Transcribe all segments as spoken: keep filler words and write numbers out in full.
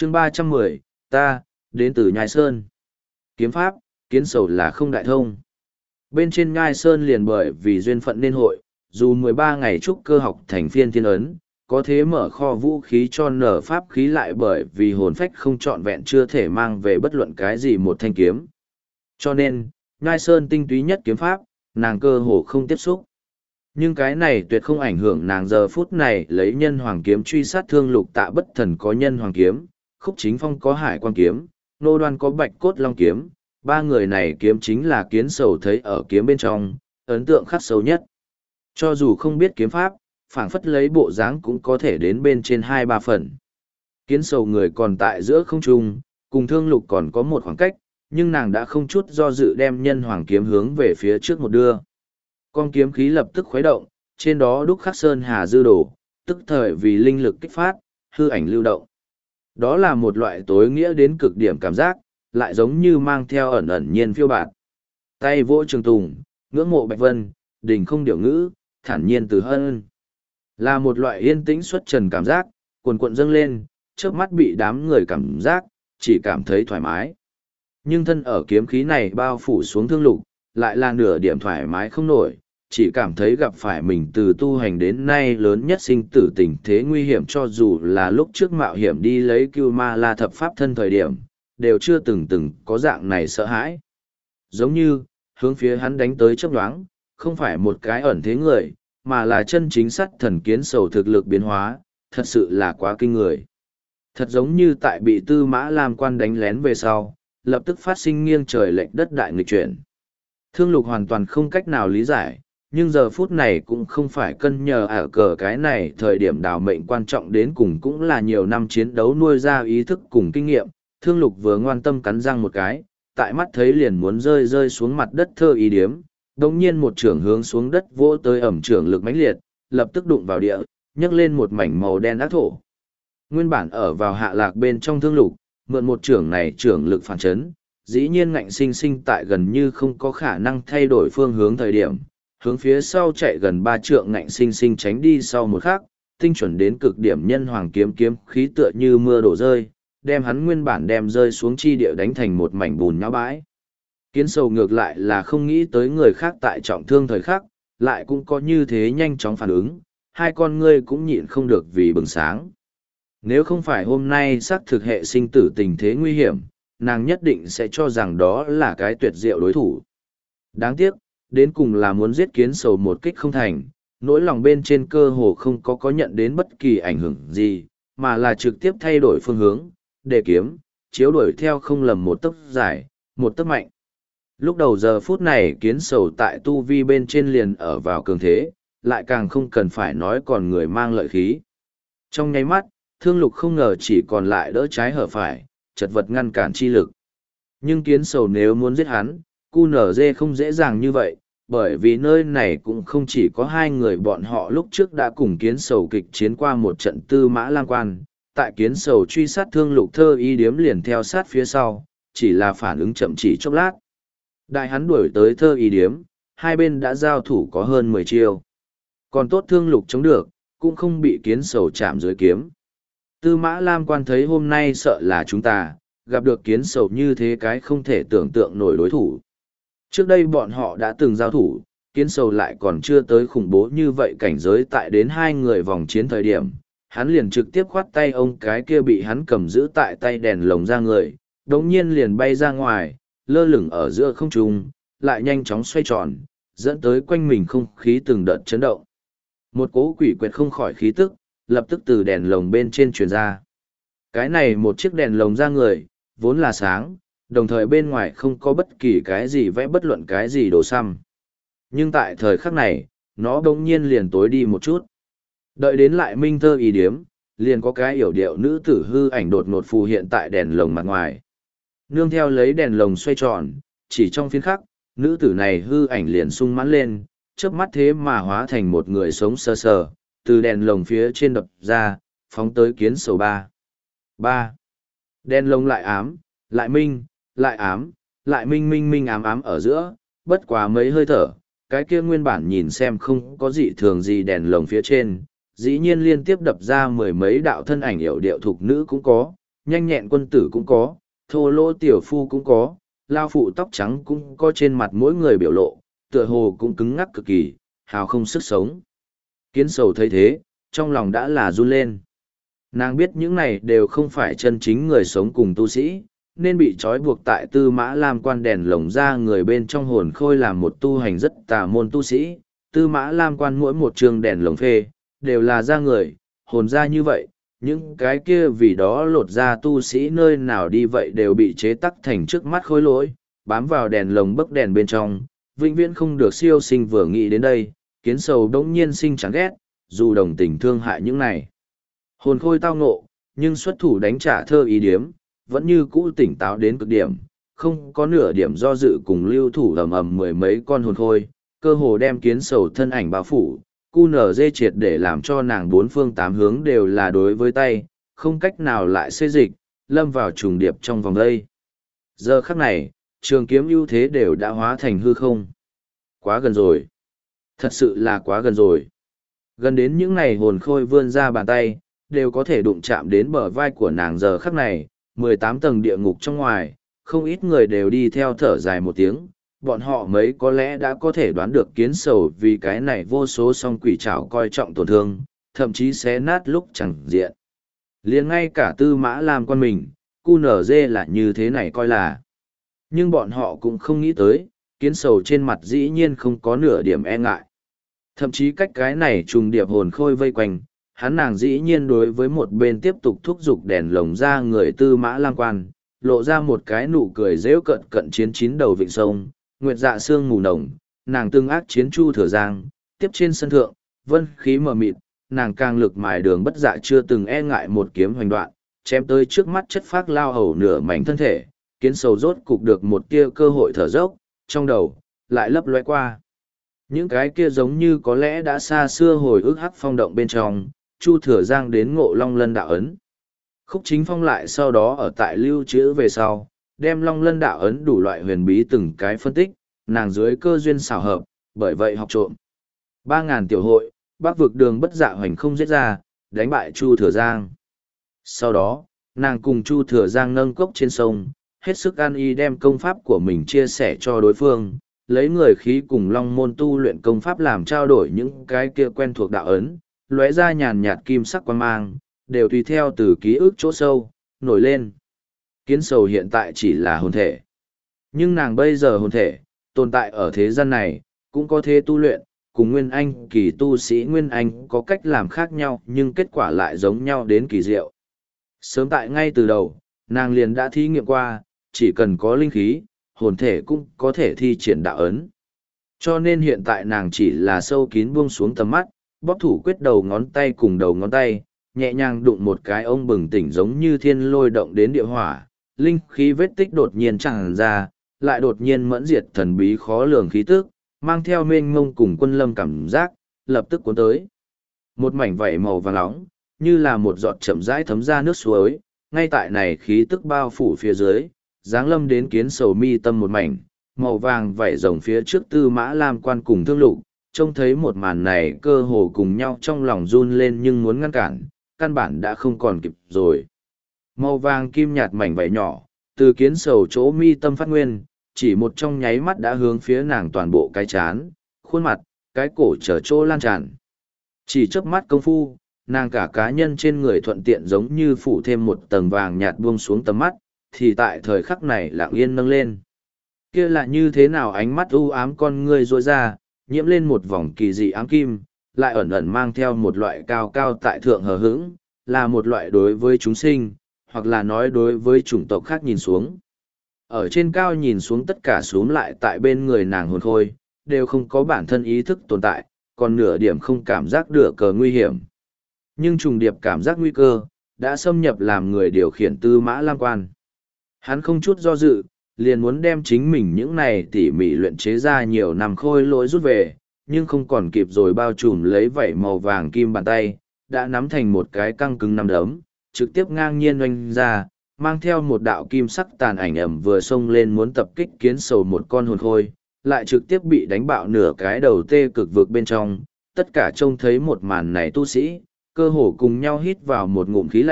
chương ba trăm mười, ta, đến từ Nhai Sơn. Kiếm pháp, kiến sầu là không đại thông. Bên trên Nhai Sơn liền bởi vì duyên phận nên hội, dù mười ba ngày trúc cơ học thành phiên thiên ấn, có thế mở kho vũ khí cho nở pháp khí lại bởi vì hồn phách không trọn vẹn chưa thể mang về bất luận cái gì một thanh kiếm. Cho nên, Nhai Sơn tinh túy nhất kiếm pháp, nàng cơ hồ không tiếp xúc. Nhưng cái này tuyệt không ảnh hưởng nàng giờ phút này lấy nhân hoàng kiếm truy sát thương lục tạ bất thần có nhân hoàng kiếm, khúc chính phong có hải quan kiếm, nô đoan có bạch cốt long kiếm, ba người này kiếm chính là kiến sầu thấy ở kiếm bên trong, ấn tượng khắc sâu nhất. Cho dù không biết kiếm pháp, phảng phất lấy bộ dáng cũng có thể đến bên trên hai ba phần. Kiến sầu người còn tại giữa không trung, cùng thương lục còn có một khoảng cách, nhưng nàng đã không chút do dự đem nhân hoàng kiếm hướng về phía trước một đưa. Con kiếm khí lập tức khuấy động, trên đó đúc khắc sơn hà dư đồ, tức thời vì linh lực kích phát, hư ảnh lưu động. Đó là một loại tối nghĩa đến cực điểm cảm giác, lại giống như mang theo ẩn ẩn nhiên phiêu bạt. Tay vỗ trường tùng, ngưỡng mộ bạch vân, đình không điều ngữ, thản nhiên từ hân. Là một loại yên tĩnh xuất trần cảm giác, cuồn cuộn dâng lên, trước mắt bị đám người cảm giác, chỉ cảm thấy thoải mái. Nhưng thân ở kiếm khí này bao phủ xuống thương lục, lại là nửa điểm thoải mái không nổi, chỉ cảm thấy gặp phải mình từ tu hành đến nay lớn nhất sinh tử tình thế nguy hiểm, cho dù là lúc trước mạo hiểm đi lấy Cưu Ma La thập pháp thân thời điểm, đều chưa từng từng có dạng này sợ hãi. Giống như, hướng phía hắn đánh tới chớp nhoáng, không phải một cái ẩn thế người, mà là chân chính sắt thần kiến sầu thực lực biến hóa, thật sự là quá kinh người. Thật giống như tại bị Tư Mã Lam quan đánh lén về sau, lập tức phát sinh nghiêng trời lệch đất đại nghịch chuyển. Thương Lục hoàn toàn không cách nào lý giải, nhưng giờ phút này cũng không phải cân nhờ ở cờ cái này thời điểm đào mệnh quan trọng đến cùng cũng là nhiều năm chiến đấu nuôi ra ý thức cùng kinh nghiệm. Thương Lục vừa ngoan tâm cắn răng một cái, tại mắt thấy liền muốn rơi rơi xuống mặt đất thơ ý điếm, đồng nhiên một trưởng hướng xuống đất vỗ tới ẩm trưởng lực mãnh liệt, lập tức đụng vào địa, nhấc lên một mảnh màu đen ác thổ. Nguyên bản ở vào hạ lạc bên trong Thương Lục, mượn một trưởng này trưởng lực phản chấn, dĩ nhiên ngạnh sinh sinh tại gần như không có khả năng thay đổi phương hướng thời điểm, hướng phía sau chạy gần ba trượng ngạnh sinh sinh tránh đi sau một khắc, tinh chuẩn đến cực điểm nhân hoàng kiếm kiếm khí tựa như mưa đổ rơi, đem hắn nguyên bản đem rơi xuống chi địa đánh thành một mảnh bùn nhão bãi. Kiến sầu ngược lại là không nghĩ tới người khác tại trọng thương thời khắc, lại cũng có như thế nhanh chóng phản ứng, hai con ngươi cũng nhịn không được vì bừng sáng. Nếu không phải hôm nay xác thực hệ sinh tử tình thế nguy hiểm, nàng nhất định sẽ cho rằng đó là cái tuyệt diệu đối thủ. Đáng tiếc, đến cùng là muốn giết kiến sầu một kích không thành, nỗi lòng bên trên cơ hồ không có có nhận đến bất kỳ ảnh hưởng gì, mà là trực tiếp thay đổi phương hướng, để kiếm, chiếu đuổi theo không lầm một tấc dài, một tấc mạnh. Lúc đầu giờ phút này kiến sầu tại tu vi bên trên liền ở vào cường thế, lại càng không cần phải nói còn người mang lợi khí. Trong nháy mắt, Thương Lục không ngờ chỉ còn lại đỡ trái hở phải, chật vật ngăn cản chi lực. Nhưng kiến sầu nếu muốn giết hắn, cu nở dê không dễ dàng như vậy, bởi vì nơi này cũng không chỉ có hai người bọn họ lúc trước đã cùng kiến sầu kịch chiến qua một trận Tư Mã Lang quan, tại kiến sầu truy sát Thương Lục thơ y điếm liền theo sát phía sau, chỉ là phản ứng chậm chỉ chốc lát. Đại hắn đuổi tới thơ y điếm, hai bên đã giao thủ có hơn mười chiêu. Còn tốt Thương Lục chống được, cũng không bị kiến sầu chạm dưới kiếm. Tư Mã Lam quan thấy hôm nay sợ là chúng ta, gặp được kiến sầu như thế cái không thể tưởng tượng nổi đối thủ. Trước đây bọn họ đã từng giao thủ, kiến sầu lại còn chưa tới khủng bố như vậy cảnh giới tại đến hai người vòng chiến thời điểm. Hắn liền trực tiếp khoát tay ông cái kia bị hắn cầm giữ tại tay đèn lồng ra người, đống nhiên liền bay ra ngoài, lơ lửng ở giữa không trung, lại nhanh chóng xoay tròn, dẫn tới quanh mình không khí từng đợt chấn động. Một cỗ quỷ quyệt không khỏi khí tức, lập tức từ đèn lồng bên trên truyền ra. Cái này một chiếc đèn lồng ra người, vốn là sáng, đồng thời bên ngoài không có bất kỳ cái gì vẽ bất luận cái gì đồ xăm. Nhưng tại thời khắc này, nó đống nhiên liền tối đi một chút. Đợi đến lại minh thơ y điếm, liền có cái yểu điệu nữ tử hư ảnh đột ngột phù hiện tại đèn lồng mặt ngoài. Nương theo lấy đèn lồng xoay tròn, chỉ trong phiên khắc, nữ tử này hư ảnh liền sung mãn lên, chớp mắt thế mà hóa thành một người sống sờ sờ, từ đèn lồng phía trên đập ra, phóng tới kiến sầu ba. Ba. Đèn lồng lại ám, lại minh, lại ám, lại minh minh minh ám ám ở giữa, bất quá mấy hơi thở, cái kia nguyên bản nhìn xem không có gì thường gì đèn lồng phía trên, dĩ nhiên liên tiếp đập ra mười mấy đạo thân ảnh yểu điệu thục nữ cũng có, nhanh nhẹn quân tử cũng có, thô lỗ tiểu phu cũng có, lao phụ tóc trắng cũng có, trên mặt mỗi người biểu lộ, tựa hồ cũng cứng ngắc cực kỳ, hào không sức sống. Kiến sầu thấy thế, trong lòng đã là run lên. Nàng biết những này đều không phải chân chính người sống cùng tu sĩ, nên bị trói buộc tại Tư Mã Lam quan đèn lồng ra người bên trong hồn khôi làm một tu hành rất tà môn tu sĩ. Tư Mã Lam quan mỗi một trường đèn lồng phê, đều là ra người, hồn ra như vậy, những cái kia vì đó lột ra tu sĩ nơi nào đi vậy đều bị chế tắc thành trước mắt khối lỗi, bám vào đèn lồng bấc đèn bên trong, vĩnh viễn không được siêu sinh. Vừa nghĩ đến đây, kiến sầu đống nhiên sinh chán ghét, dù đồng tình thương hại những này hồn khôi tao ngộ, nhưng xuất thủ đánh trả thơ ý điếm, vẫn như cũ tỉnh táo đến cực điểm, không có nửa điểm do dự cùng lưu thủ ầm ầm mười mấy con hồn khôi, cơ hồ đem kiến sầu thân ảnh bao phủ, cu nở dê triệt để làm cho nàng bốn phương tám hướng đều là đối với tay, không cách nào lại xê dịch, lâm vào trùng điệp trong vòng đây. Giờ khắc này, trường kiếm ưu thế đều đã hóa thành hư không. Quá gần rồi. Thật sự là quá gần rồi. Gần đến những này hồn khôi vươn ra bàn tay, đều có thể đụng chạm đến bờ vai của nàng. Giờ khắc này, mười tám tầng địa ngục trong ngoài, không ít người đều đi theo thở dài một tiếng. Bọn họ mấy có lẽ đã có thể đoán được kiến sầu vì cái này vô số song quỷ trảo coi trọng tổn thương, thậm chí xé nát lúc chẳng diện. Liền ngay cả Tư Mã Lam quan mình, cu nở dê là như thế này coi là. Nhưng bọn họ cũng không nghĩ tới, kiến sầu trên mặt dĩ nhiên không có nửa điểm e ngại. Thậm chí cách cái này trùng điệp hồn khôi vây quanh, hắn nàng dĩ nhiên đối với một bên tiếp tục thúc giục đèn lồng ra người Tư Mã Lam quan, lộ ra một cái nụ cười rêu cận cận chiến chín đầu vịnh sông, nguyệt dạ sương mù nồng, nàng tương ác chiến Chu Thừa Giang, tiếp trên sân thượng, vân khí mờ mịt, nàng càng lực mài đường bất dạ chưa từng e ngại một kiếm hoành đoạn, chém tới trước mắt chất phác lao hầu nửa mảnh thân thể, kiến sầu rốt cục được một tia cơ hội thở dốc, trong đầu, lại lấp lóe qua. Những cái kia giống như có lẽ đã xa xưa hồi ức hắc phong động bên trong, Chu Thừa Giang đến ngộ Long Lân đạo ấn. Khúc Chính Phong lại sau đó ở tại lưu trữ về sau, đem Long Lân đạo ấn đủ loại huyền bí từng cái phân tích, nàng dưới cơ duyên xảo hợp, bởi vậy học trộm. Ba ngàn tiểu hội, Bắc vực đường bất dạ hoành không giết ra, đánh bại Chu Thừa Giang. Sau đó, nàng cùng Chu Thừa Giang nâng cốc trên sông, hết sức an y đem công pháp của mình chia sẻ cho đối phương, lấy người khí cùng Long môn tu luyện công pháp làm trao đổi những cái kia quen thuộc đạo ấn, lóe ra nhàn nhạt kim sắc quan mang, đều tùy theo từ ký ức chỗ sâu, nổi lên. Kiến sầu hiện tại chỉ là hồn thể. Nhưng nàng bây giờ hồn thể, tồn tại ở thế gian này, cũng có thế tu luyện, cùng Nguyên Anh kỳ tu sĩ Nguyên Anh có cách làm khác nhau nhưng kết quả lại giống nhau đến kỳ diệu. Sớm tại ngay từ đầu, nàng liền đã thí nghiệm qua, chỉ cần có linh khí, hồn thể cũng có thể thi triển đạo ấn. Cho nên hiện tại nàng chỉ là sâu kín buông xuống tầm mắt, bóp thủ quyết đầu ngón tay cùng đầu ngón tay, nhẹ nhàng đụng một cái ông bừng tỉnh giống như thiên lôi động đến địa hỏa, linh khí vết tích đột nhiên tràn ra, lại đột nhiên mẫn diệt thần bí khó lường khí tức, mang theo mênh mông cùng quân lâm cảm giác, lập tức cuốn tới. Một mảnh vảy màu vàng nóng, như là một giọt chậm rãi thấm ra nước suối, ngay tại này khí tức bao phủ phía dưới, dáng lâm đến kiến sầu mi tâm một mảnh, màu vàng vảy rồng phía trước Tư Mã Lam quan cùng Thương Lục, trông thấy một màn này cơ hồ cùng nhau trong lòng run lên nhưng muốn ngăn cản, căn bản đã không còn kịp rồi. Màu vàng kim nhạt mảnh vảy nhỏ, từ kiến sầu chỗ mi tâm phát nguyên, chỉ một trong nháy mắt đã hướng phía nàng toàn bộ cái chán, khuôn mặt, cái cổ trở chỗ lan tràn. Chỉ chớp mắt công phu, nàng cả cá nhân trên người thuận tiện giống như phủ thêm một tầng vàng nhạt buông xuống tầm mắt, thì tại thời khắc này lặng yên nâng lên. Kia là như thế nào ánh mắt u ám con ngươi rối ra, nhiễm lên một vòng kỳ dị ám kim, lại ẩn ẩn mang theo một loại cao cao tại thượng hờ hững, là một loại đối với chúng sinh, hoặc là nói đối với chủng tộc khác nhìn xuống. Ở trên cao nhìn xuống tất cả xuống lại tại bên người nàng hồn khôi, đều không có bản thân ý thức tồn tại, còn nửa điểm không cảm giác được cờ nguy hiểm. Nhưng trùng điệp cảm giác nguy cơ, đã xâm nhập làm người điều khiển Tư Mã Lam quan. Hắn không chút do dự, liền muốn đem chính mình những này tỉ mỉ luyện chế ra nhiều năm khôi lỗi rút về, nhưng không còn kịp rồi bao trùm lấy vảy màu vàng kim bàn tay, đã nắm thành một cái căng cứng nắm đấm, trực tiếp ngang nhiên oanh ra, mang theo một đạo kim sắc tàn ảnh ẩm vừa xông lên muốn tập kích kiến sầu một con hồn khôi, lại trực tiếp bị đánh bạo nửa cái đầu tê cực vực bên trong. Tất cả trông thấy một màn này tu sĩ, cơ hồ cùng nhau hít vào một ngụm khí lạnh,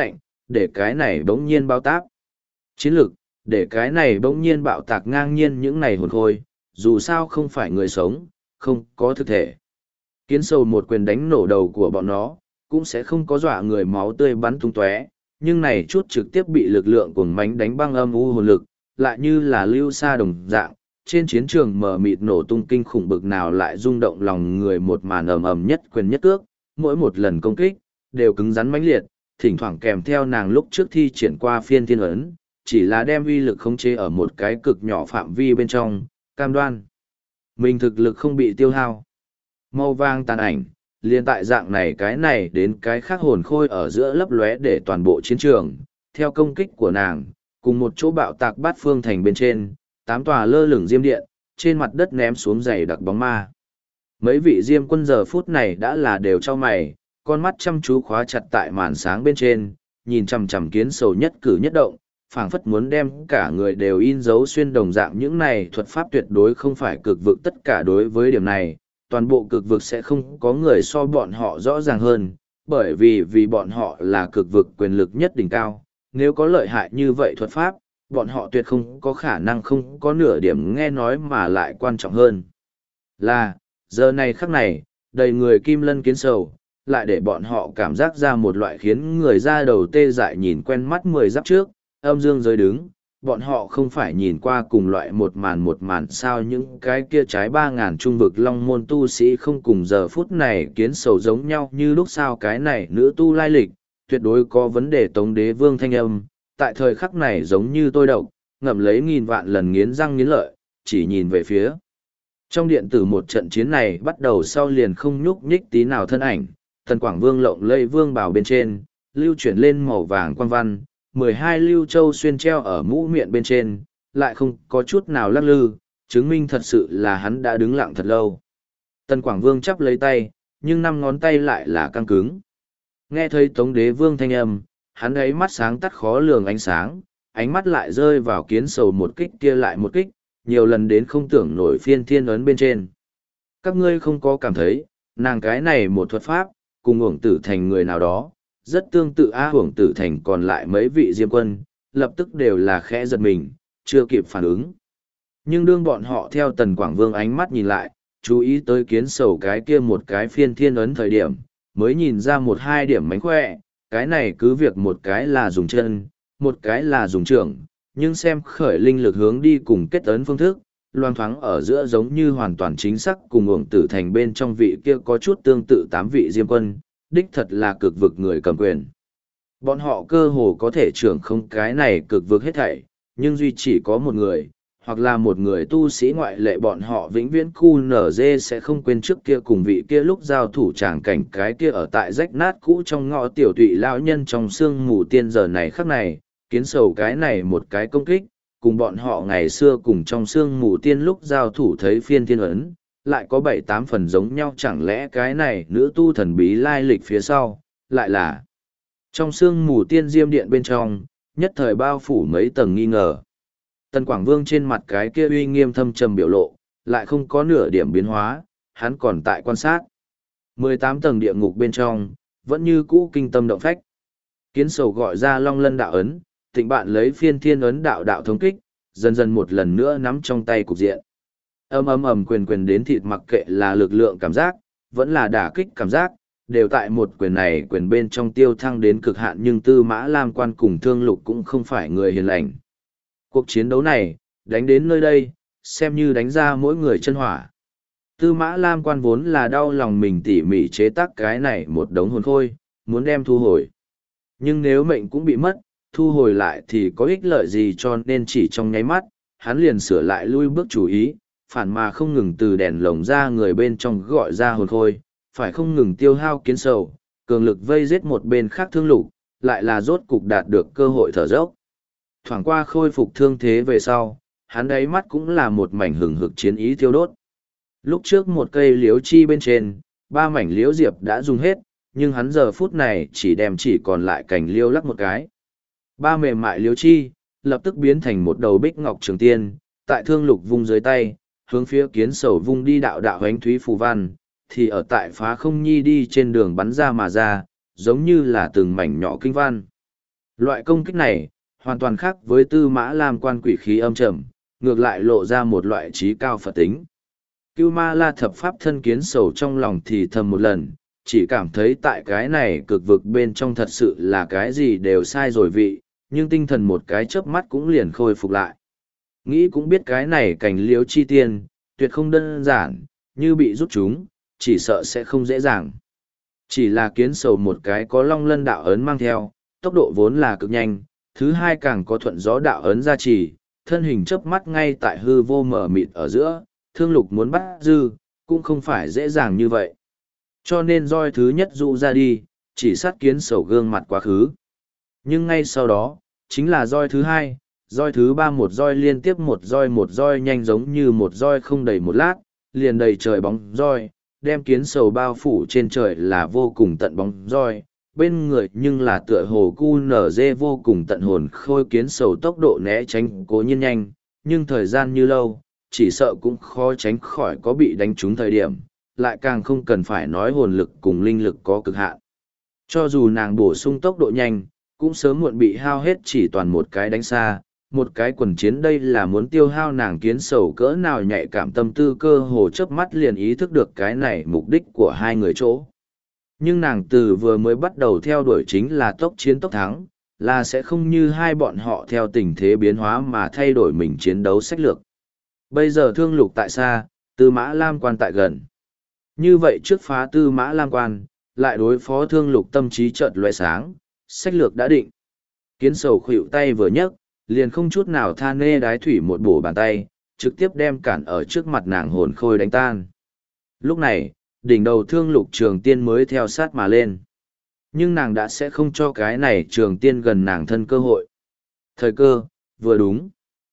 để cái này bỗng nhiên bao táp. Chiến lược, để cái này bỗng nhiên bạo tạc ngang nhiên những này hồn khôi, dù sao không phải người sống, không có thực thể. Kiến sầu một quyền đánh nổ đầu của bọn nó, cũng sẽ không có dọa người máu tươi bắn tung tóe, nhưng này chút trực tiếp bị lực lượng cuồng mánh đánh băng âm u hồn lực, lại như là lưu sa đồng dạng, trên chiến trường mờ mịt nổ tung kinh khủng bực nào lại rung động lòng người một màn ầm ầm nhất quyền nhất cước, mỗi một lần công kích, đều cứng rắn mãnh liệt, thỉnh thoảng kèm theo nàng lúc trước thi triển qua phiên thiên ấn, chỉ là đem uy lực khống chế ở một cái cực nhỏ phạm vi bên trong, cam đoan. Mình thực lực không bị tiêu hao. Màu vàng tàn ảnh, liên tại dạng này cái này đến cái khác hồn khôi ở giữa lấp lóe để toàn bộ chiến trường, theo công kích của nàng, cùng một chỗ bạo tạc bát phương thành bên trên, tám tòa lơ lửng diêm điện, trên mặt đất ném xuống dày đặc bóng ma. Mấy vị diêm quân giờ phút này đã là đều cho mày, con mắt chăm chú khóa chặt tại màn sáng bên trên, nhìn chằm chằm kiến sầu nhất cử nhất động, phảng phất muốn đem cả người đều in dấu xuyên đồng dạng những này thuật pháp tuyệt đối không phải cực vực tất cả đối với điểm này, toàn bộ cực vực sẽ không có người so bọn họ rõ ràng hơn, bởi vì vì bọn họ là cực vực quyền lực nhất đỉnh cao, nếu có lợi hại như vậy thuật pháp, bọn họ tuyệt không có khả năng không có nửa điểm nghe nói mà lại quan trọng hơn. Là, giờ này khắc này, đầy người kim lân kiến sầu, lại để bọn họ cảm giác ra một loại khiến người ra đầu tê dại nhìn quen mắt mười giáp trước, âm dương giới đứng, bọn họ không phải nhìn qua cùng loại một màn một màn sao những cái kia trái ba ngàn trung vực long môn tu sĩ không cùng giờ phút này kiến sầu giống nhau như lúc sao cái này nữ tu lai lịch, tuyệt đối có vấn đề tống đế vương thanh âm, tại thời khắc này giống như tôi độc, ngậm lấy nghìn vạn lần nghiến răng nghiến lợi, chỉ nhìn về phía. Trong điện tử một trận chiến này bắt đầu sau liền không nhúc nhích tí nào thân ảnh, Tần Quảng Vương lộng lây vương bào bên trên, lưu chuyển lên màu vàng quan văn, mười hai lưu châu xuyên treo ở mũ miệng bên trên, lại không có chút nào lắc lư, chứng minh thật sự là hắn đã đứng lặng thật lâu. Tần Quảng Vương chắp lấy tay, nhưng năm ngón tay lại là căng cứng. Nghe thấy Tống Đế Vương thanh âm, hắn ấy mắt sáng tắt khó lường ánh sáng, ánh mắt lại rơi vào kiến sầu một kích kia lại một kích, nhiều lần đến không tưởng nổi phiên thiên ấn bên trên. Các ngươi không có cảm thấy, nàng cái này một thuật pháp, cùng uổng tử thành người nào đó, rất tương tự a uổng tử thành còn lại mấy vị diêm quân, lập tức đều là khẽ giật mình, chưa kịp phản ứng. Nhưng đương bọn họ theo Tần Quảng Vương ánh mắt nhìn lại, chú ý tới kiến sầu cái kia một cái phiên thiên ấn thời điểm, mới nhìn ra một hai điểm mánh khỏe, cái này cứ việc một cái là dùng chân, một cái là dùng trưởng, nhưng xem khởi linh lực hướng đi cùng kết ấn phương thức, loang thoáng ở giữa giống như hoàn toàn chính xác cùng uổng tử thành bên trong vị kia có chút tương tự tám vị diêm quân, đích thật là cực vực người cầm quyền. Bọn họ cơ hồ có thể trưởng không cái này cực vực hết thảy, nhưng duy chỉ có một người, hoặc là một người tu sĩ ngoại lệ bọn họ vĩnh viễn khu nở dê sẽ không quên trước kia cùng vị kia lúc giao thủ tràng cảnh cái kia ở tại rách nát cũ trong ngõ tiểu tụy lão nhân trong sương mù tiên giờ này khắc này, kiến sầu cái này một cái công kích, cùng bọn họ ngày xưa cùng trong sương mù tiên lúc giao thủ thấy phiên thiên ấn, lại có bảy tám phần giống nhau chẳng lẽ cái này nữ tu thần bí lai lịch phía sau, lại là trong sương mù tiên diêm điện bên trong, nhất thời bao phủ mấy tầng nghi ngờ. Tần Quảng Vương trên mặt cái kia uy nghiêm thâm trầm biểu lộ, lại không có nửa điểm biến hóa, hắn còn tại quan sát. mười tám tầng địa ngục bên trong, vẫn như cũ kinh tâm động phách. Kiến sầu gọi ra long lân đạo ấn, tịnh bạn lấy phiên thiên ấn đạo đạo thống kích, dần dần một lần nữa nắm trong tay cục diện. Âm ầm ầm quyền quyền đến thịt mặc kệ là lực lượng cảm giác, vẫn là đả kích cảm giác, đều tại một quyền này quyền bên trong tiêu thăng đến cực hạn nhưng Tư Mã Lam Quan cùng Thương Lục cũng không phải người hiền lành. Cuộc chiến đấu này, đánh đến nơi đây, xem như đánh ra mỗi người chân hỏa. Tư Mã Lam Quan vốn là đau lòng mình tỉ mỉ chế tác cái này một đống hồn khôi, muốn đem thu hồi. Nhưng nếu mệnh cũng bị mất, thu hồi lại thì có ích lợi gì cho nên chỉ trong nháy mắt, hắn liền sửa lại lui bước chủ ý, phản mà không ngừng từ đèn lồng ra người bên trong gọi ra hồn khôi, phải không ngừng tiêu hao kiến sầu, cường lực vây giết một bên khác Thương Lục, lại là rốt cục đạt được cơ hội thở dốc. Thoảng qua khôi phục thương thế về sau, hắn đáy mắt cũng là một mảnh hừng hực chiến ý thiêu đốt. Lúc trước một cây liễu chi bên trên, ba mảnh liễu diệp đã dùng hết, nhưng hắn giờ phút này chỉ đem chỉ còn lại cành liễu lắc một cái. Ba mềm mại liễu chi, lập tức biến thành một đầu bích ngọc trường tiên, tại Thương Lục vung dưới tay, hướng phía kiến sầu vung đi đạo đạo hoánh thúy phù văn, thì ở tại phá không nhi đi trên đường bắn ra mà ra, giống như là từng mảnh nhỏ kinh văn. Loại công kích này, hoàn toàn khác với Tư Mã Lam quan quỷ khí âm trầm, ngược lại lộ ra một loại trí cao Phật tính. Cưu Ma La thập pháp thân kiến sầu trong lòng thì thầm một lần, chỉ cảm thấy tại cái này cực vực bên trong thật sự là cái gì đều sai rồi vị, nhưng tinh thần một cái chớp mắt cũng liền khôi phục lại. Nghĩ cũng biết cái này cảnh liếu chi tiên, tuyệt không đơn giản, như bị rút chúng, chỉ sợ sẽ không dễ dàng. Chỉ là kiến sầu một cái có long lân đạo ấn mang theo, tốc độ vốn là cực nhanh, thứ hai càng có thuận gió đạo ấn gia trì, thân hình chớp mắt ngay tại hư vô mở mịt ở giữa, thương lục muốn bắt dư, cũng không phải dễ dàng như vậy. Cho nên roi thứ nhất dụ ra đi, chỉ sát kiến sầu gương mặt quá khứ. Nhưng ngay sau đó, chính là roi thứ hai, roi thứ ba một roi liên tiếp một roi một roi nhanh giống như một roi không đầy một lát, liền đầy trời bóng roi, đem kiến sầu bao phủ trên trời là vô cùng tận bóng roi, bên người nhưng là tựa hồ cu nở dê vô cùng tận hồn khôi kiến sầu tốc độ né tránh cố nhiên nhanh, nhưng thời gian như lâu, chỉ sợ cũng khó tránh khỏi có bị đánh trúng thời điểm, lại càng không cần phải nói hồn lực cùng linh lực có cực hạn. Cho dù nàng bổ sung tốc độ nhanh, cũng sớm muộn bị hao hết chỉ toàn một cái đánh xa, một cái quần chiến đây là muốn tiêu hao nàng kiến sầu cỡ nào nhạy cảm tâm tư cơ hồ chớp mắt liền ý thức được cái này mục đích của hai người chỗ. Nhưng nàng từ vừa mới bắt đầu theo đuổi chính là tốc chiến tốc thắng, là sẽ không như hai bọn họ theo tình thế biến hóa mà thay đổi mình chiến đấu sách lược. Bây giờ thương lục tại xa, Tư Mã Lam quan tại gần. Như vậy trước phá Tư Mã Lam quan, lại đối phó thương lục tâm trí chợt lóe sáng, sách lược đã định. Kiến sầu khuỵu tay vừa nhấc, liền không chút nào tha nê đái thủy một bổ bàn tay, trực tiếp đem cản ở trước mặt nàng hồn khôi đánh tan. Lúc này, đỉnh đầu thương lục trường tiên mới theo sát mà lên. Nhưng nàng đã sẽ không cho cái này trường tiên gần nàng thân cơ hội. Thời cơ, vừa đúng.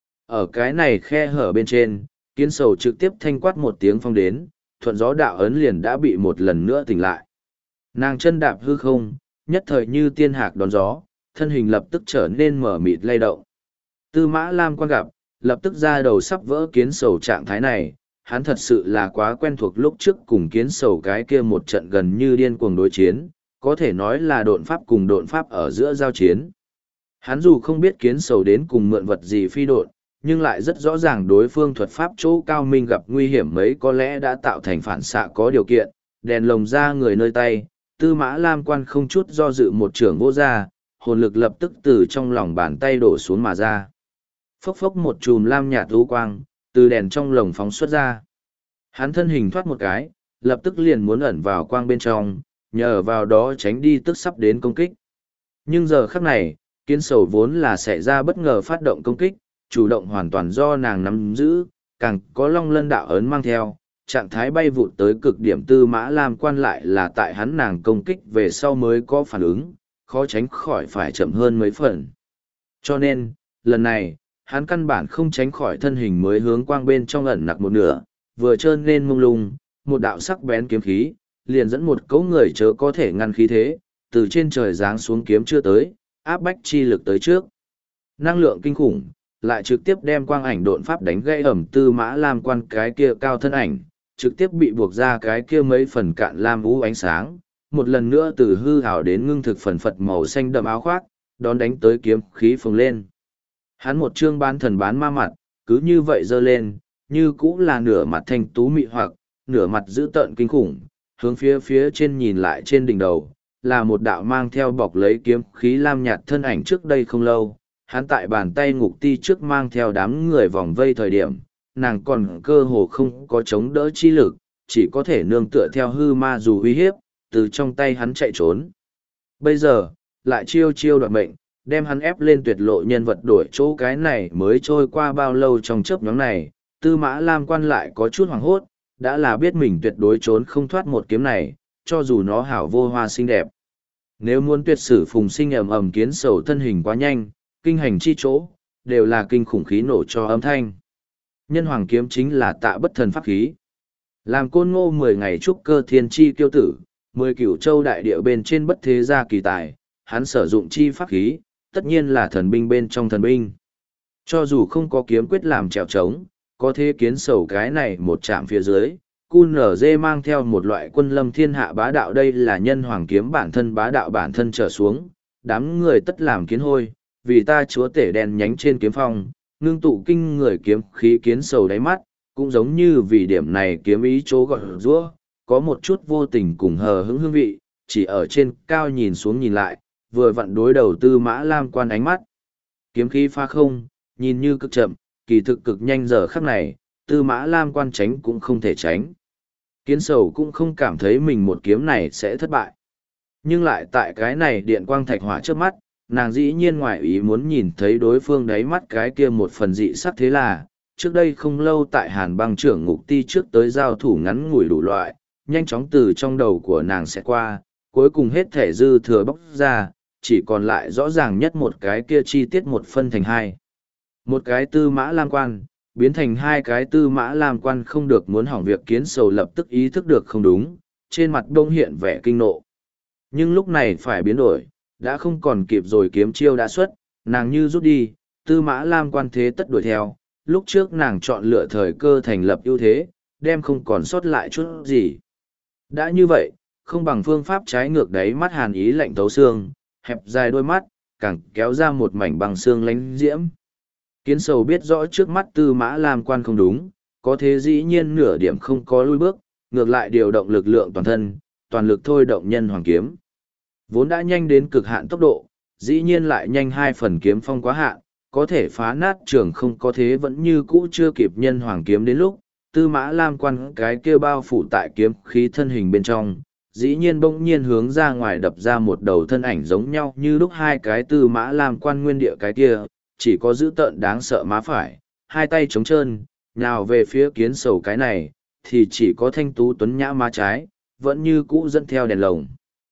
Ở cái này khe hở bên trên, kiến sầu trực tiếp thanh quát một tiếng phong đến, thuận gió đạo ấn liền đã bị một lần nữa tỉnh lại. Nàng chân đạp hư không, nhất thời như tiên hạc đón gió, thân hình lập tức trở nên mở mịt lay động. Tư Mã Lam quan gặp, lập tức ra đầu sắp vỡ kiến sầu trạng thái này, hắn thật sự là quá quen thuộc lúc trước cùng kiến sầu cái kia một trận gần như điên cuồng đối chiến, có thể nói là độn pháp cùng độn pháp ở giữa giao chiến. Hắn dù không biết kiến sầu đến cùng mượn vật gì phi độn, nhưng lại rất rõ ràng đối phương thuật pháp chỗ cao minh gặp nguy hiểm mấy có lẽ đã tạo thành phản xạ có điều kiện, đèn lồng ra người nơi tay, Tư Mã Lam quan không chút do dự một trưởng vô ra, hồn lực lập tức từ trong lòng bàn tay đổ xuống mà ra. Phốc phốc một chùm lam nhạt u quang, từ đèn trong lồng phóng xuất ra. Hắn thân hình thoát một cái, lập tức liền muốn ẩn vào quang bên trong, nhờ vào đó tránh đi tức sắp đến công kích. Nhưng giờ khắc này, kiến sầu vốn là xảy ra bất ngờ phát động công kích, chủ động hoàn toàn do nàng nắm giữ, càng có long lân đạo ấn mang theo, trạng thái bay vụt tới cực điểm Tư Mã Lam quan lại là tại hắn nàng công kích về sau mới có phản ứng, khó tránh khỏi phải chậm hơn mấy phần. Cho nên, lần này, hắn căn bản không tránh khỏi thân hình mới hướng quang bên trong ẩn nặc một nửa, vừa trơn lên mông lung, một đạo sắc bén kiếm khí, liền dẫn một cấu người chớ có thể ngăn khí thế, từ trên trời giáng xuống kiếm chưa tới, áp bách chi lực tới trước. Năng lượng kinh khủng, lại trực tiếp đem quang ảnh độn pháp đánh gãy ẩm Tư Mã Lam quan cái kia cao thân ảnh, trực tiếp bị buộc ra cái kia mấy phần cạn lam vũ ánh sáng, một lần nữa từ hư hào đến ngưng thực phần phật màu xanh đậm áo khoác, đón đánh tới kiếm khí phồng lên. Hắn một trương bán thần bán ma mặt, cứ như vậy dơ lên, như cũng là nửa mặt thanh tú mị hoặc, nửa mặt dữ tợn kinh khủng, hướng phía phía trên nhìn lại trên đỉnh đầu, là một đạo mang theo bọc lấy kiếm khí lam nhạt thân ảnh trước đây không lâu. Hắn tại bàn tay ngục ti trước mang theo đám người vòng vây thời điểm, nàng còn cơ hồ không có chống đỡ chi lực, chỉ có thể nương tựa theo hư ma dù uy hiếp, từ trong tay hắn chạy trốn. Bây giờ, lại chiêu chiêu đoạt mệnh, đem hắn ép lên tuyệt lộ nhân vật đổi chỗ cái này mới trôi qua bao lâu trong chớp nhoáng này, Tư Mã Lam quan lại có chút hoảng hốt, đã là biết mình tuyệt đối trốn không thoát một kiếm này, cho dù nó hảo vô hoa xinh đẹp. Nếu muốn tuyệt sử phùng sinh ầm ầm kiến sầu thân hình quá nhanh, kinh hành chi chỗ, đều là kinh khủng khí nổ cho âm thanh. Nhân hoàng kiếm chính là tạ bất thần pháp khí. Làm côn ngô mười ngày trúc cơ thiên chi kiêu tử, mười cửu châu đại địa bên trên bất thế gia kỳ tài, hắn sử dụng chi pháp khí, tất nhiên là thần binh bên trong thần binh. Cho dù không có kiếm quyết làm trèo trống, có thế kiến sầu cái này một chạm phía dưới, Cun Nở Dê mang theo một loại quân lâm thiên hạ bá đạo đây là nhân hoàng kiếm bản thân bá đạo bản thân trở xuống, đám người tất làm kiến hôi, vì ta chúa tể đèn nhánh trên kiếm phong, ngưng tụ kinh người kiếm khí kiến sầu đáy mắt, cũng giống như vì điểm này kiếm ý chỗ gọi rũa, có một chút vô tình cùng hờ hững hương vị, chỉ ở trên cao nhìn xuống nhìn lại, vừa vặn đối đầu Tư Mã Lam Quan ánh mắt. Kiếm khí pha không, nhìn như cực chậm, kỳ thực cực nhanh giờ khắc này, Tư Mã Lam Quan tránh cũng không thể tránh. Kiến sầu cũng không cảm thấy mình một kiếm này sẽ thất bại. Nhưng lại tại cái này điện quang thạch hỏa trước mắt, nàng dĩ nhiên ngoài ý muốn nhìn thấy đối phương đáy mắt cái kia một phần dị sắc, thế là, trước đây không lâu tại Hàn Băng trưởng ngục ti trước tới giao thủ ngắn ngủi đủ loại, nhanh chóng từ trong đầu của nàng sẽ qua, cuối cùng hết thể dư thừa bóc ra, chỉ còn lại rõ ràng nhất một cái kia chi tiết một phân thành hai. Một cái Tư Mã Lam Quan, biến thành hai cái Tư Mã Lam Quan, không được muốn hỏng việc. Kiến sầu lập tức ý thức được không đúng, trên mặt đông hiện vẻ kinh nộ. Nhưng lúc này phải biến đổi, đã không còn kịp rồi, kiếm chiêu đã xuất, nàng như rút đi, Tư Mã Lam Quan thế tất đuổi theo, lúc trước nàng chọn lựa thời cơ thành lập ưu thế, đem không còn sót lại chút gì. Đã như vậy, không bằng phương pháp trái ngược đấy, mắt hàn ý lạnh thấu xương, hẹp dài đôi mắt, càng kéo ra một mảnh bằng xương lánh diễm. Kiến sầu biết rõ trước mắt Tư Mã Lam Quan không đúng, có thế dĩ nhiên nửa điểm không có lui bước, ngược lại điều động lực lượng toàn thân, toàn lực thôi động nhân hoàng kiếm. Vốn đã nhanh đến cực hạn tốc độ, dĩ nhiên lại nhanh hai phần, kiếm phong quá hạn, có thể phá nát trường không, có thế vẫn như cũ chưa kịp nhân hoàng kiếm đến lúc, Tư Mã Lam Quan cái kia bao phủ tại kiếm khí thân hình bên trong, dĩ nhiên bỗng nhiên hướng ra ngoài đập ra một đầu thân ảnh giống nhau như lúc hai cái Tư Mã Lam Quan nguyên địa cái kia, chỉ có dữ tợn đáng sợ má phải, hai tay trống trơn, nhào về phía kiến sầu cái này, thì chỉ có thanh tú tuấn nhã má trái, vẫn như cũ dẫn theo đèn lồng.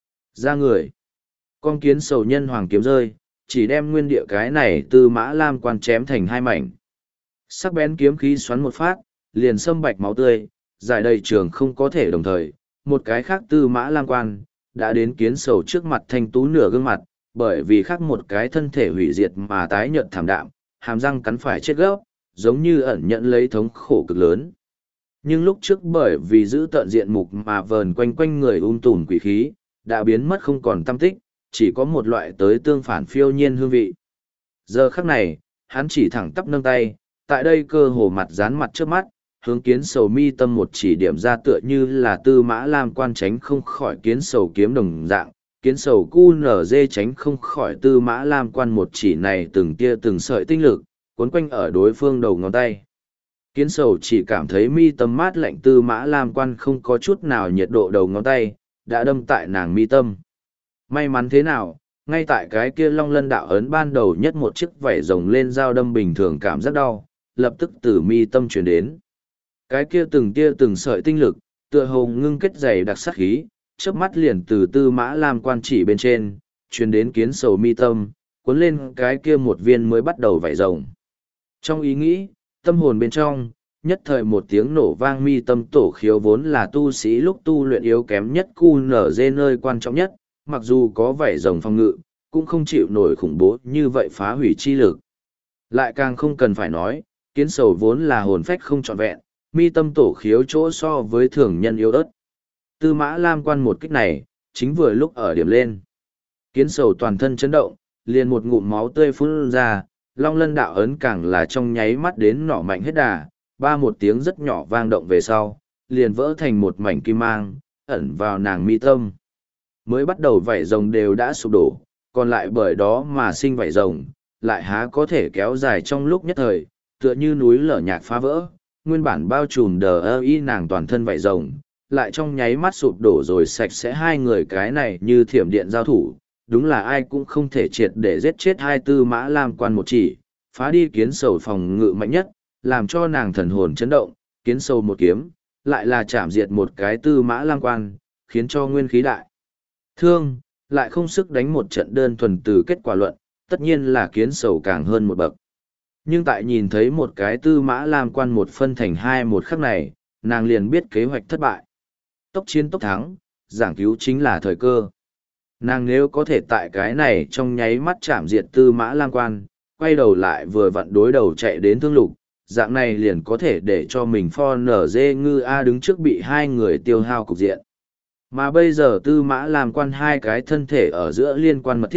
Ra người, con kiến sầu nhân hoàng kiếm rơi, chỉ đem nguyên địa cái này Tư Mã Lam Quan chém thành hai mảnh. Sắc bén kiếm khí xoắn một phát, liền xâm bạch máu tươi, giải đầy trường không có thể đồng thời, một cái khác Tư Mã Lam Quan, đã đến kiến sầu trước mặt thanh tú nửa gương mặt, bởi vì khác một cái thân thể hủy diệt mà tái nhợt thảm đạm, hàm răng cắn phải chết gốc, giống như ẩn nhận lấy thống khổ cực lớn. Nhưng lúc trước bởi vì giữ tận diện mục mà vờn quanh quanh người um tùm quỷ khí, đã biến mất không còn tăm tích, chỉ có một loại tới tương phản phiêu nhiên hương vị. Giờ khắc này, hắn chỉ thẳng tắp nâng tay, tại đây cơ hồ mặt dán mặt trước mắt, hướng kiến sầu mi tâm một chỉ điểm ra, tựa như là Tư Mã Lam Quan tránh không khỏi kiến sầu kiếm đồng dạng, kiến sầu cu nở dê tránh không khỏi Tư Mã Lam Quan một chỉ này từng tia từng sợi tinh lực, cuốn quanh ở đối phương đầu ngón tay. Kiến sầu chỉ cảm thấy mi tâm mát lạnh, Tư Mã Lam Quan không có chút nào nhiệt độ đầu ngón tay, đã đâm tại nàng mi tâm. May mắn thế nào, ngay tại cái kia long lân đạo ấn ban đầu nhất, một chiếc vảy rồng lên dao đâm bình thường cảm giác đau, lập tức từ mi tâm truyền đến. Cái kia từng tia từng sợi tinh lực, tựa hồ ngưng kết dày đặc sát khí, chớp mắt liền từ Tư Mã Lam Quan chỉ bên trên, truyền đến kiến sầu mi tâm, cuốn lên cái kia một viên mới bắt đầu vảy rồng. Trong ý nghĩ, tâm hồn bên trong, nhất thời một tiếng nổ vang, mi tâm tổ khiếu vốn là tu sĩ lúc tu luyện yếu kém nhất cu nở dê nơi quan trọng nhất, mặc dù có vảy rồng phòng ngự, cũng không chịu nổi khủng bố như vậy phá hủy chi lực. Lại càng không cần phải nói, kiến sầu vốn là hồn phách không trọn vẹn, mi tâm tổ khiếu chỗ so với thường nhân yếu ớt. Tư Mã Lam Quan một kích này, chính vừa lúc ở điểm lên. Kiến sầu toàn thân chấn động, liền một ngụm máu tươi phun ra, long lân đạo ấn càng là trong nháy mắt đến nỏ mạnh hết đà, ba một tiếng rất nhỏ vang động về sau, liền vỡ thành một mảnh kim mang, ẩn vào nàng mi tâm. Mới bắt đầu vảy rồng đều đã sụp đổ, còn lại bởi đó mà sinh vảy rồng, lại há có thể kéo dài trong lúc nhất thời, tựa như núi lở nhạc phá vỡ, nguyên bản bao trùm đờ ơ y nàng toàn thân vảy rồng, lại trong nháy mắt sụp đổ rồi sạch sẽ. Hai người cái này như thiểm điện giao thủ, đúng là ai cũng không thể triệt để giết chết hai Tư Mã Lam Quan một chỉ, phá đi kiến sầu phòng ngự mạnh nhất, làm cho nàng thần hồn chấn động, kiến sầu một kiếm, lại là chạm diệt một cái Tư Mã Lam Quan, khiến cho nguyên khí đại thương, lại không sức đánh một trận đơn thuần từ kết quả luận, tất nhiên là kiến sầu càng hơn một bậc. Nhưng tại nhìn thấy một cái Tư Mã Lam Quan một phân thành hai một khắc này, nàng liền biết kế hoạch thất bại. Tốc chiến tốc thắng, giảng cứu chính là thời cơ. Nàng nếu có thể tại cái này trong nháy mắt chạm diệt Tư Mã Lam Quan, quay đầu lại vừa vặn đối đầu chạy đến Thương Lục, dạng này liền có thể để cho mình pho nở dê ngư A đứng trước bị hai người tiêu hao cục diện. Mà bây giờ Tư Mã Lam Quan hai cái thân thể ở giữa liên quan mật thiết,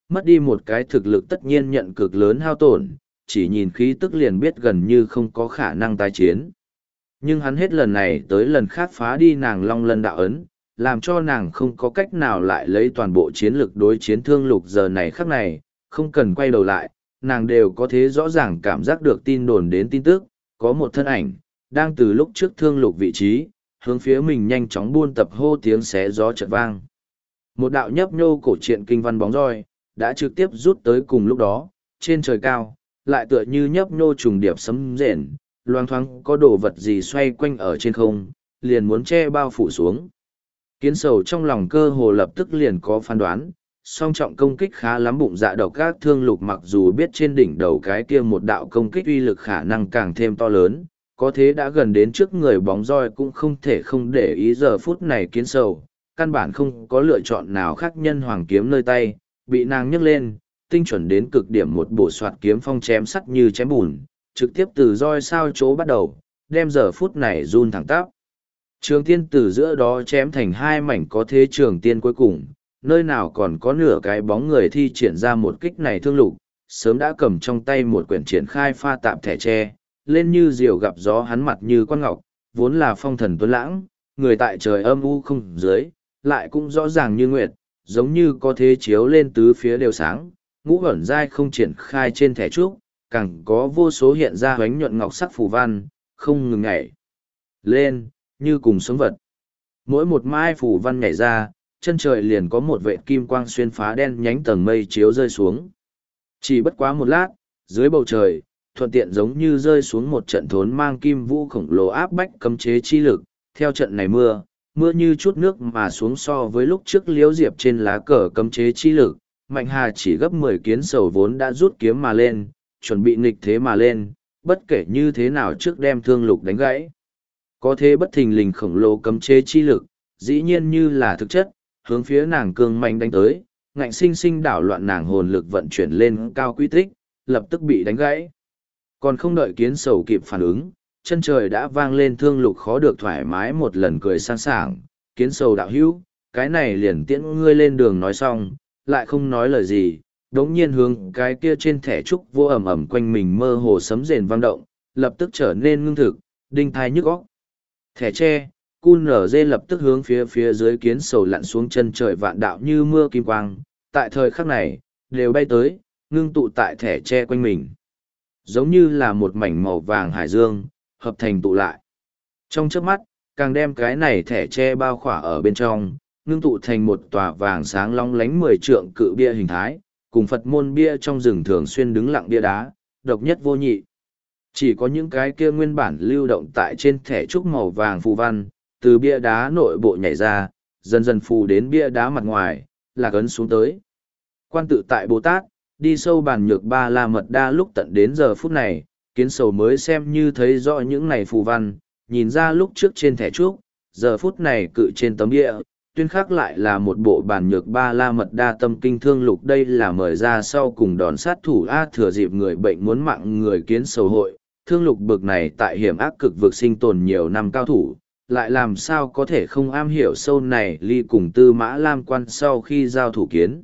mất đi một cái thực lực tất nhiên nhận cực lớn hao tổn, chỉ nhìn khí tức liền biết gần như không có khả năng tái chiến. Nhưng hắn hết lần này tới lần khác phá đi nàng long lân đạo ấn, làm cho nàng không có cách nào lại lấy toàn bộ chiến lực đối chiến thương lục giờ này khắc này, không cần quay đầu lại, nàng đều có thể rõ ràng cảm giác được tin đồn đến tin tức, có một thân ảnh, đang từ lúc trước thương lục vị trí, hướng phía mình nhanh chóng buôn tập hô tiếng xé gió chợt vang. Một đạo nhấp nhô cổ truyện kinh văn bóng roi, đã trực tiếp rút tới cùng lúc đó, trên trời cao, lại tựa như nhấp nhô trùng điệp sấm rền, loang thoáng có đồ vật gì xoay quanh ở trên không, liền muốn che bao phủ xuống. Kiến sầu trong lòng cơ hồ lập tức liền có phán đoán, song trọng công kích khá lắm bụng dạ độc các thương lục mặc dù biết trên đỉnh đầu cái kia một đạo công kích uy lực khả năng càng thêm to lớn, có thế đã gần đến trước người bóng roi cũng không thể không để ý giờ phút này kiến sầu, căn bản không có lựa chọn nào khác nhân hoàng kiếm nơi tay, bị nàng nhấc lên, tinh chuẩn đến cực điểm một bổ soạt kiếm phong chém sắt như chém bùn, trực tiếp từ roi sao chỗ bắt đầu, đem giờ phút này run thẳng tắp. Trường tiên từ giữa đó chém thành hai mảnh có thế trường tiên cuối cùng, nơi nào còn có nửa cái bóng người thi triển ra một kích này thương lục, sớm đã cầm trong tay một quyển triển khai pha tạm thẻ tre, lên như diều gặp gió hắn mặt như quan ngọc, vốn là phong thần tuấn lãng, người tại trời âm u không dưới, lại cũng rõ ràng như nguyệt, giống như có thế chiếu lên tứ phía đều sáng, ngũ ẩn dai không triển khai trên thẻ trúc, càng có vô số hiện ra hoánh nhuận ngọc sắc phù văn, không ngừng nhảy lên, như cùng sống vật. Mỗi một mai phù văn nhảy ra, chân trời liền có một vệ kim quang xuyên phá đen nhánh tầng mây chiếu rơi xuống. Chỉ bất quá một lát, dưới bầu trời, thuận tiện giống như rơi xuống một trận thốn mang kim vũ khổng lồ áp bách cấm chế chi lực, theo trận này mưa, mưa như chút nước mà xuống so với lúc trước liễu diệp trên lá cờ cấm chế chi lực, Mạnh Hà chỉ gấp mười kiến sầu vốn đã rút kiếm mà lên, chuẩn bị nghịch thế mà lên, bất kể như thế nào trước đem thương lục đánh gãy. Có thế bất thình lình khổng lồ cấm chế chi lực, dĩ nhiên như là thực chất, hướng phía nàng cương mạnh đánh tới, ngạnh sinh sinh đảo loạn nàng hồn lực vận chuyển lên cao quy tích, lập tức bị đánh gãy. Còn không đợi kiến sầu kịp phản ứng, chân trời đã vang lên thương lục khó được thoải mái một lần cười sang sảng, kiến sầu đạo hữu, cái này liền tiễn ngươi lên đường nói xong, lại không nói lời gì, đống nhiên hướng cái kia trên thẻ trúc vô ẩm ẩm quanh mình mơ hồ sấm rền vang động, lập tức trở nên ngưng thực, đinh thai nhức óc. Thẻ tre, cun nở dê lập tức hướng phía phía dưới kiến sầu lặn xuống chân trời vạn đạo như mưa kim quang, tại thời khắc này, đều bay tới, ngưng tụ tại thẻ tre quanh mình. Giống như là một mảnh màu vàng hải dương, hợp thành tụ lại. Trong chớp mắt, càng đem cái này thẻ tre bao khỏa ở bên trong, ngưng tụ thành một tòa vàng sáng long lánh mười trượng cự bia hình thái, cùng Phật môn bia trong rừng thường xuyên đứng lặng bia đá, độc nhất vô nhị. Chỉ có những cái kia nguyên bản lưu động tại trên thẻ trúc màu vàng phù văn, từ bia đá nội bộ nhảy ra, dần dần phù đến bia đá mặt ngoài, là ấn xuống tới. Quan tự tại Bồ Tát, đi sâu bàn nhược ba la mật đa lúc tận đến giờ phút này, kiến sầu mới xem như thấy rõ những này phù văn, nhìn ra lúc trước trên thẻ trúc, giờ phút này cự trên tấm bia, tuyên khắc lại là một bộ bàn nhược ba la mật đa tâm kinh thương lục, đây là mời ra sau cùng đòn sát thủ A thừa dịp người bệnh muốn mạng người kiến sầu hội, thương lục bực này tại hiểm ác cực vực sinh tồn nhiều năm cao thủ, lại làm sao có thể không am hiểu sâu này ly cùng tư mã lam quan sau khi giao thủ kiến.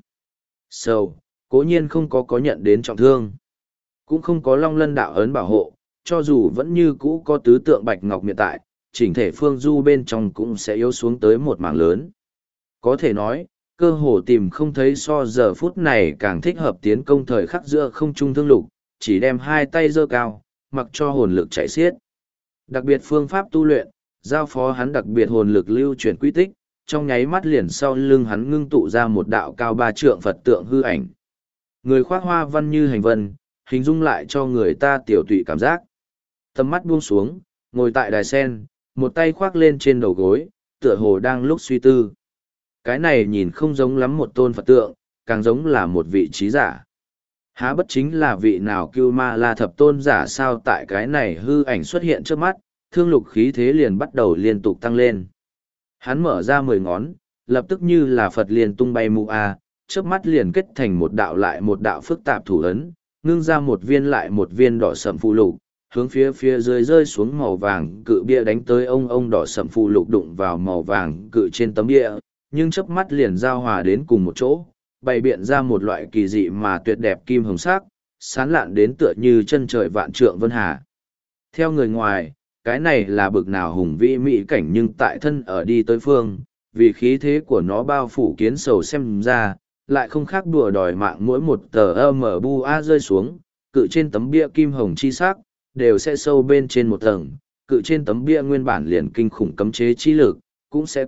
Sâu, cố nhiên không có có nhận đến trọng thương, cũng không có long lân đạo ấn bảo hộ, cho dù vẫn như cũ có tứ tượng bạch ngọc miện tại, chỉnh thể phương du bên trong cũng sẽ yếu xuống tới một mảng lớn. Có thể nói, cơ hồ tìm không thấy so giờ phút này càng thích hợp tiến công thời khắc giữa không trung thương lục, chỉ đem hai tay giơ cao, mặc cho hồn lực chạy xiết. Đặc biệt phương pháp tu luyện, giao phó hắn đặc biệt hồn lực lưu chuyển quy tích, trong nháy mắt liền sau lưng hắn ngưng tụ ra một đạo cao ba trượng Phật tượng hư ảnh. Người khoác hoa văn như hành vân, hình dung lại cho người ta tiểu tụy cảm giác. Tầm mắt buông xuống, ngồi tại đài sen, một tay khoác lên trên đầu gối, tựa hồ đang lúc suy tư. Cái này nhìn không giống lắm một tôn Phật tượng, càng giống là một vị trí giả. Há bất chính là vị nào Cưu Ma La thập tôn giả sao? Tại cái này hư ảnh xuất hiện trước mắt, thương lục khí thế liền bắt đầu liên tục tăng lên. Hắn mở ra mười ngón, lập tức như là Phật liền tung bay mù a, trước mắt liền kết thành một đạo lại một đạo phức tạp thủ ấn, ngưng ra một viên lại một viên đỏ sậm phù lục, hướng phía phía dưới rơi xuống màu vàng cự bia đánh tới. Ông ông đỏ sậm phù lục đụng vào màu vàng cự trên tấm bia, nhưng chớp mắt liền giao hòa đến cùng một chỗ, bày biện ra một loại kỳ dị mà tuyệt đẹp kim hồng sắc, sán lạn đến tựa như chân trời vạn trượng vân hà. Theo người ngoài, cái này là bực nào hùng vĩ mỹ cảnh, nhưng tại thân ở đi tới phương, vì khí thế của nó bao phủ kiến sầu xem ra, lại không khác đùa đòi mạng mỗi một tờ âm ở bu a rơi xuống, cự trên tấm bia kim hồng chi sắc, đều sẽ sâu bên trên một tầng, cự trên tấm bia nguyên bản liền kinh khủng cấm chế chi lực, cũng sẽ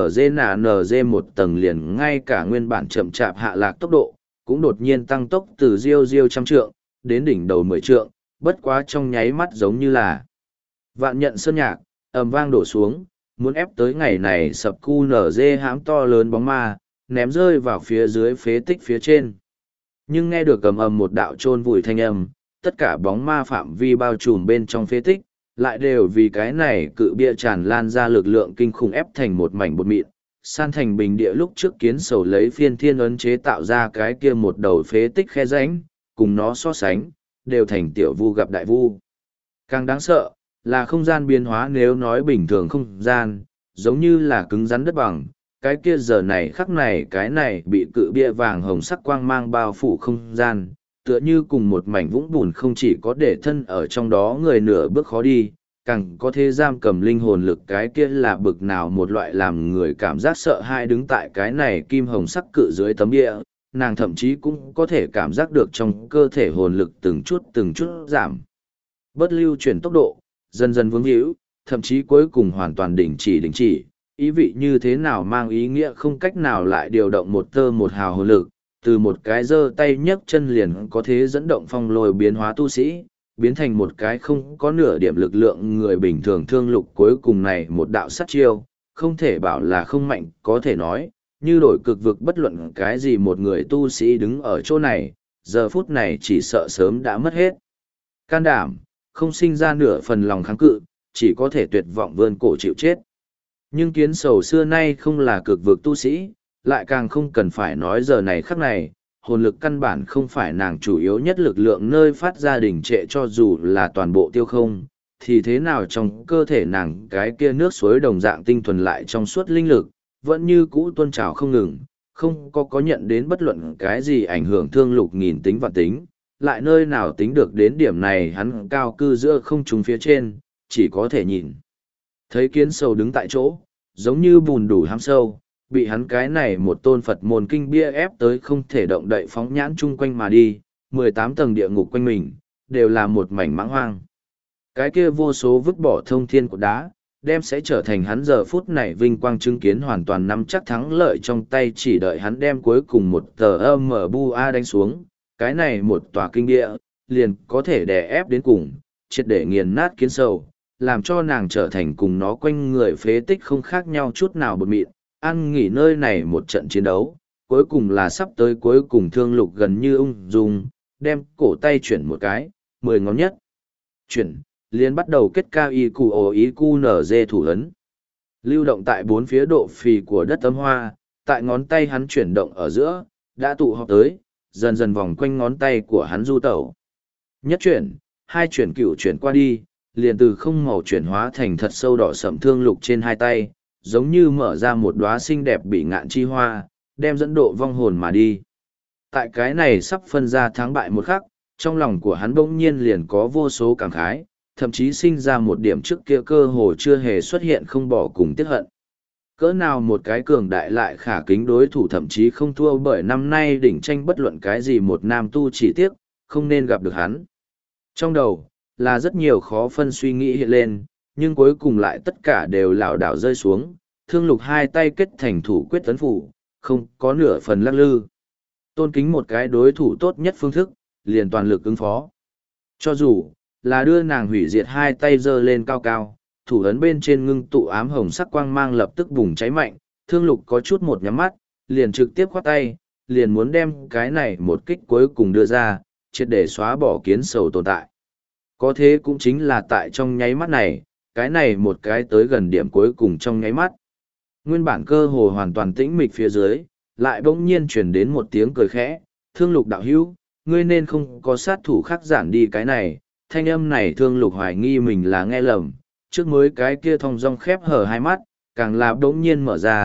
knz một tầng liền ngay cả nguyên bản chậm chạp hạ lạc tốc độ, cũng đột nhiên tăng tốc từ riêu riêu trăm trượng, đến đỉnh đầu mười trượng, bất quá trong nháy mắt giống như là vạn nhận sơn nhạc, ầm vang đổ xuống, muốn ép tới ngày này sập cu nở dê hãm to lớn bóng ma, ném rơi vào phía dưới phế tích phía trên. Nhưng nghe được ầm ầm một đạo chôn vùi thanh âm, tất cả bóng ma phạm vi bao trùm bên trong phế tích, lại đều vì cái này cự bia tràn lan ra lực lượng kinh khủng ép thành một mảnh bột mịn, san thành bình địa. Lúc trước kiến sầu lấy phiên thiên ấn chế tạo ra cái kia một đầu phế tích khe rãnh, cùng nó so sánh, đều thành tiểu vu gặp đại vu. Càng đáng sợ, là không gian biến hóa. Nếu nói bình thường không gian, giống như là cứng rắn đất bằng, cái kia giờ này khắc này cái này bị cự bia vàng hồng sắc quang mang bao phủ không gian, tựa như cùng một mảnh vũng bùn, không chỉ có để thân ở trong đó người nửa bước khó đi, càng có thể giam cầm linh hồn lực. Cái kia là bực nào một loại làm người cảm giác sợ hãi. Đứng tại cái này kim hồng sắc cự dưới tấm bia, nàng thậm chí cũng có thể cảm giác được trong cơ thể hồn lực từng chút từng chút giảm bớt, lưu chuyển tốc độ, dần dần vướng hữu, thậm chí cuối cùng hoàn toàn đình chỉ đình chỉ. Ý vị như thế nào mang ý nghĩa không cách nào lại điều động một tơ một hào hồn lực, từ một cái giơ tay nhấc chân liền có thể dẫn động phong lôi biến hóa tu sĩ, biến thành một cái không có nửa điểm lực lượng người bình thường. Thương lục cuối cùng này một đạo sát chiêu, không thể bảo là không mạnh, có thể nói, như đổi cực vực bất luận cái gì một người tu sĩ đứng ở chỗ này, giờ phút này chỉ sợ sớm đã mất hết can đảm, không sinh ra nửa phần lòng kháng cự, chỉ có thể tuyệt vọng vươn cổ chịu chết. Nhưng kiến sầu xưa nay không là cực vực tu sĩ, lại càng không cần phải nói giờ này khắc này, hồn lực căn bản không phải nàng chủ yếu nhất lực lượng nơi phát ra đỉnh trệ. Cho dù là toàn bộ tiêu không, thì thế nào trong cơ thể nàng cái kia nước suối đồng dạng tinh thuần lại trong suốt linh lực, vẫn như cũ tuôn trào không ngừng, không có có nhận đến bất luận cái gì ảnh hưởng. Thương lục nghìn tính vạn tính, lại nơi nào tính được đến điểm này. Hắn cao cư giữa không trung phía trên, chỉ có thể nhìn thấy kiến sầu đứng tại chỗ, giống như bùn đủ hám sâu, bị hắn cái này một tôn Phật môn kinh bia ép tới không thể động đậy, phóng nhãn chung quanh mà đi, mười tám tầng địa ngục quanh mình, đều là một mảnh mãng hoang. Cái kia vô số vứt bỏ thông thiên của đá, đem sẽ trở thành hắn giờ phút này vinh quang chứng kiến, hoàn toàn nắm chắc thắng lợi trong tay, chỉ đợi hắn đem cuối cùng một tờ âm ở bu a đánh xuống, cái này một tòa kinh địa, liền có thể đè ép đến cùng, triệt để nghiền nát kiến sầu, làm cho nàng trở thành cùng nó quanh người phế tích không khác nhau chút nào bột mịn. Ăn nghỉ nơi này một trận chiến đấu, cuối cùng là sắp tới cuối cùng. Thương lục gần như ung dung, đem cổ tay chuyển một cái, mười ngón nhất. Chuyển, liền bắt đầu kết cao y cụ ổ ý cu nở dê thủ ấn. Lưu động tại bốn phía độ phì của đất tấm hoa, tại ngón tay hắn chuyển động ở giữa, đã tụ họp tới, dần dần vòng quanh ngón tay của hắn du tẩu. Nhất chuyển, hai chuyển, cửu chuyển qua đi, liền từ không màu chuyển hóa thành thật sâu đỏ sẫm. Thương lục trên hai tay, giống như mở ra một đóa xinh đẹp bị ngạn chi hoa, đem dẫn độ vong hồn mà đi. Tại cái này sắp phân ra thắng bại một khắc, trong lòng của hắn bỗng nhiên liền có vô số cảm khái, thậm chí sinh ra một điểm trước kia cơ hồ chưa hề xuất hiện không bỏ cùng tiếc hận. Cỡ nào một cái cường đại lại khả kính đối thủ, thậm chí không thua bởi năm nay đỉnh tranh bất luận cái gì một nam tu, chỉ tiếc không nên gặp được hắn. Trong đầu là rất nhiều khó phân suy nghĩ hiện lên, nhưng cuối cùng lại tất cả đều lảo đảo rơi xuống. Thương lục hai tay kết thành thủ quyết tấn phủ, không có nửa phần lắc lư. Tôn kính một cái đối thủ tốt nhất phương thức, liền toàn lực ứng phó. Cho dù là đưa nàng hủy diệt, hai tay giơ lên cao cao, thủ ấn bên trên ngưng tụ ám hồng sắc quang mang lập tức bùng cháy mạnh. Thương lục có chút một nhắm mắt, liền trực tiếp khoát tay, liền muốn đem cái này một kích cuối cùng đưa ra, triệt để xóa bỏ kiến sầu tồn tại. Có thế cũng chính là tại trong nháy mắt này, cái này một cái tới gần điểm cuối cùng trong nháy mắt. Nguyên bản cơ hồ hoàn toàn tĩnh mịch phía dưới, lại bỗng nhiên truyền đến một tiếng cười khẽ. Thương lục đạo hữu, ngươi nên không có sát thủ khác giản đi. Cái này, thanh âm này thương lục hoài nghi mình là nghe lầm, trước mới cái kia thong dong khép hở hai mắt, càng là bỗng nhiên mở ra,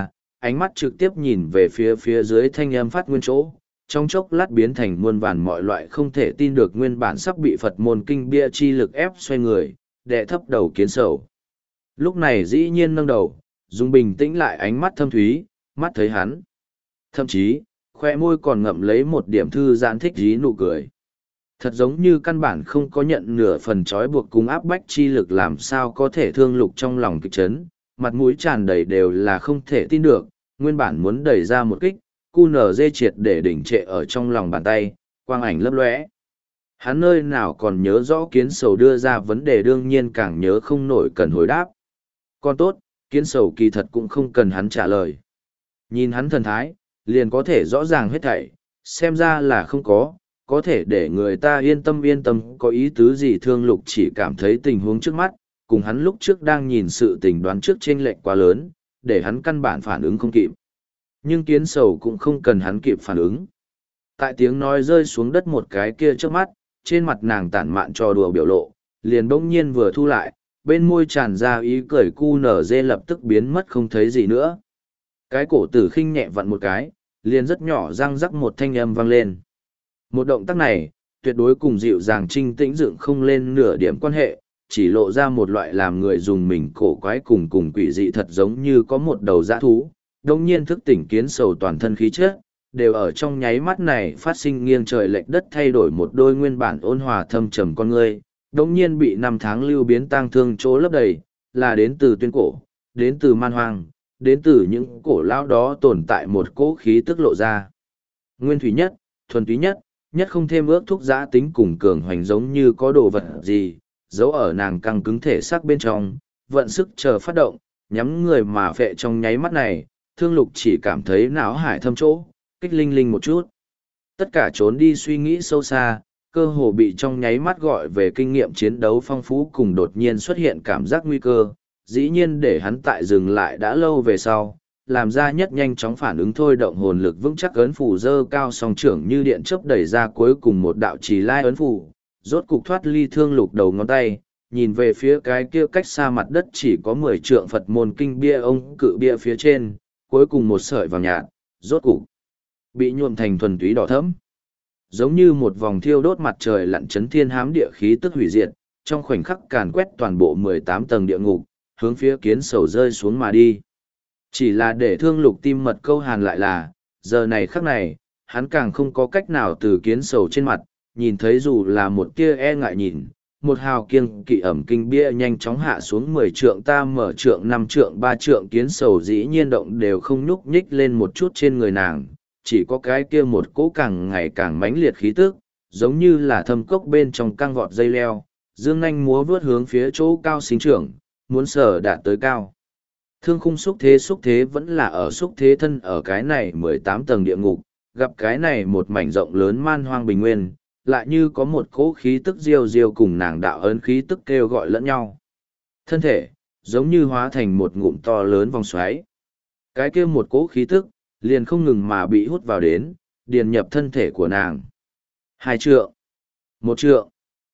ánh mắt trực tiếp nhìn về phía phía dưới thanh âm phát nguyên chỗ, trong chốc lát biến thành muôn vàn mọi loại không thể tin được nguyên bản sắp bị Phật môn kinh bia chi lực ép xoay người, đè thấp đầu kiến sầu. Lúc này dĩ nhiên nâng đầu, dùng bình tĩnh lại ánh mắt thâm thúy, mắt thấy hắn. Thậm chí, khoe môi còn ngậm lấy một điểm thư giãn thích dí nụ cười. Thật giống như căn bản không có nhận nửa phần trói buộc cùng áp bách chi lực làm sao có thể thương lục trong lòng kịch chấn, mặt mũi tràn đầy đều là không thể tin được, nguyên bản muốn đẩy ra một kích, cu nở dê triệt để đỉnh trệ ở trong lòng bàn tay, quang ảnh lấp lóe. Hắn nơi nào còn nhớ rõ kiến sầu đưa ra vấn đề đương nhiên càng nhớ không nổi cần hồi đáp. Còn tốt, kiến sầu kỳ thật cũng không cần hắn trả lời. Nhìn hắn thần thái, liền có thể rõ ràng hết thảy, xem ra là không có, có thể để người ta yên tâm yên tâm có ý tứ gì thương lục chỉ cảm thấy tình huống trước mắt, cùng hắn lúc trước đang nhìn sự tình đoán trước chênh lệch quá lớn, để hắn căn bản phản ứng không kịp. Nhưng kiến sầu cũng không cần hắn kịp phản ứng. Tại tiếng nói rơi xuống đất một cái kia trước mắt, trên mặt nàng tản mạn trò đùa biểu lộ, liền bỗng nhiên vừa thu lại, bên môi tràn ra ý cười cu nở dê lập tức biến mất không thấy gì nữa. Cái cổ tử khinh nhẹ vặn một cái, liền rất nhỏ răng rắc một thanh âm vang lên. Một động tác này, tuyệt đối cùng dịu dàng trinh tĩnh dựng không lên nửa điểm quan hệ, chỉ lộ ra một loại làm người dùng mình cổ quái cùng cùng quỷ dị thật giống như có một đầu dã thú, đồng nhiên thức tỉnh kiến sầu toàn thân khí chất, đều ở trong nháy mắt này phát sinh nghiêng trời lệch đất thay đổi một đôi nguyên bản ôn hòa thâm trầm con người, đồng nhiên bị năm tháng lưu biến tang thương chỗ lấp đầy, là đến từ tuyên cổ, đến từ man hoang, đến từ những cổ lão đó tồn tại một cỗ khí tức lộ ra. Nguyên thủy nhất, thuần túy nhất, nhất không thêm ước thúc giã tính cùng cường hoành giống như có đồ vật gì, giấu ở nàng căng cứng thể xác bên trong, vận sức chờ phát động, nhắm người mà phệ trong nháy mắt này, thương lục chỉ cảm thấy não hải thâm chỗ, kích linh linh một chút. Tất cả trốn đi suy nghĩ sâu xa, cơ hồ bị trong nháy mắt gọi về kinh nghiệm chiến đấu phong phú cùng đột nhiên xuất hiện cảm giác nguy cơ, dĩ nhiên để hắn tại dừng lại đã lâu về sau, làm ra nhất nhanh chóng phản ứng thôi động hồn lực vững chắc ấn phủ dơ cao song trưởng như điện chớp đẩy ra cuối cùng một đạo trì lai ấn phủ, rốt cục thoát ly thương lục đầu ngón tay, nhìn về phía cái kia cách xa mặt đất chỉ có mười trượng Phật môn kinh bia ông cự bia phía trên, cuối cùng một sợi vàng nhạt, rốt cục bị nhuộm thành thuần túy đỏ thẫm. Giống như một vòng thiêu đốt mặt trời lặn chấn thiên hám địa khí tức hủy diệt, trong khoảnh khắc càn quét toàn bộ mười tám tầng địa ngục, hướng phía kiến sầu rơi xuống mà đi. Chỉ là để thương lục tim mật câu hàn lại là, giờ này khắc này, hắn càng không có cách nào từ kiến sầu trên mặt, nhìn thấy dù là một tia e ngại nhìn, một hào kiêng kỵ ẩm kinh bia nhanh chóng hạ xuống mười trượng ta mở trượng năm trượng ba trượng kiến sầu dĩ nhiên động đều không nhúc nhích lên một chút trên người nàng, chỉ có cái kia một cỗ càng ngày càng mãnh liệt khí tức, giống như là thâm cốc bên trong căng vọt dây leo, dương nanh múa vướt hướng phía chỗ cao sinh trưởng, muốn sở đạt tới cao. Thương khung xúc thế xúc thế vẫn là ở xúc thế thân ở cái này mười tám tầng địa ngục, gặp cái này một mảnh rộng lớn man hoang bình nguyên, lại như có một cỗ khí tức diêu diêu cùng nàng đạo ấn khí tức kêu gọi lẫn nhau. Thân thể, giống như hóa thành một ngụm to lớn vòng xoáy. Cái kia một cỗ khí tức, liền không ngừng mà bị hút vào đến, điền nhập thân thể của nàng. Hai trượng, một trượng,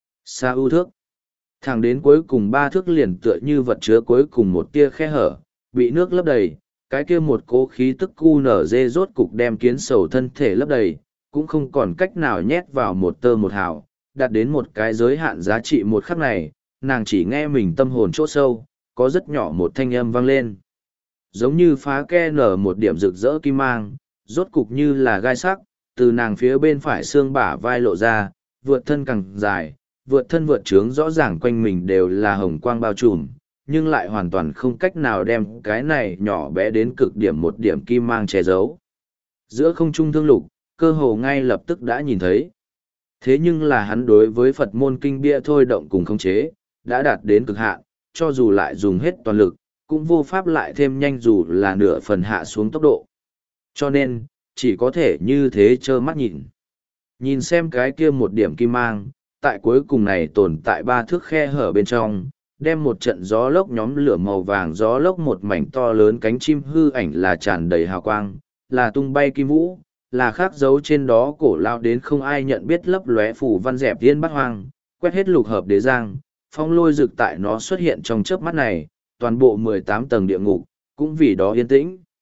xa ưu thước. Thẳng đến cuối cùng ba thước liền tựa như vật chứa cuối cùng một tia khe hở, bị nước lấp đầy, cái kia một cỗ khí tức cu nở dê rốt cục đem kiến sầu thân thể lấp đầy, cũng không còn cách nào nhét vào một tơ một hào, đạt đến một cái giới hạn giá trị một khắc này, nàng chỉ nghe mình tâm hồn chỗ sâu, có rất nhỏ một thanh âm vang lên. Giống như phá ke nở một điểm rực rỡ kim mang, rốt cục như là gai sắc, từ nàng phía bên phải xương bả vai lộ ra, vượt thân càng dài, vượt thân vượt trướng rõ ràng quanh mình đều là hồng quang bao trùm, nhưng lại hoàn toàn không cách nào đem cái này nhỏ bé đến cực điểm một điểm kim mang che giấu. Giữa không trung thương lục, cơ hồ ngay lập tức đã nhìn thấy. Thế nhưng là hắn đối với Phật môn kinh bia thôi động cùng khống chế, đã đạt đến cực hạn, cho dù lại dùng hết toàn lực, cũng vô pháp lại thêm nhanh dù là nửa phần hạ xuống tốc độ. Cho nên, chỉ có thể như thế trơ mắt nhìn. Nhìn xem cái kia một điểm kim mang, tại cuối cùng này tồn tại ba thước khe hở bên trong, đem một trận gió lốc nhóm lửa màu vàng gió lốc một mảnh to lớn cánh chim hư ảnh là tràn đầy hào quang, là tung bay kim vũ, là khắc dấu trên đó cổ lao đến không ai nhận biết lấp lóe phủ văn dẹp tiên bắt hoang, quét hết lục hợp đế giang, phong lôi rực tại nó xuất hiện trong chớp mắt này, toàn bộ mười tám tầng địa ngục, cũng vì đó yên tĩnh.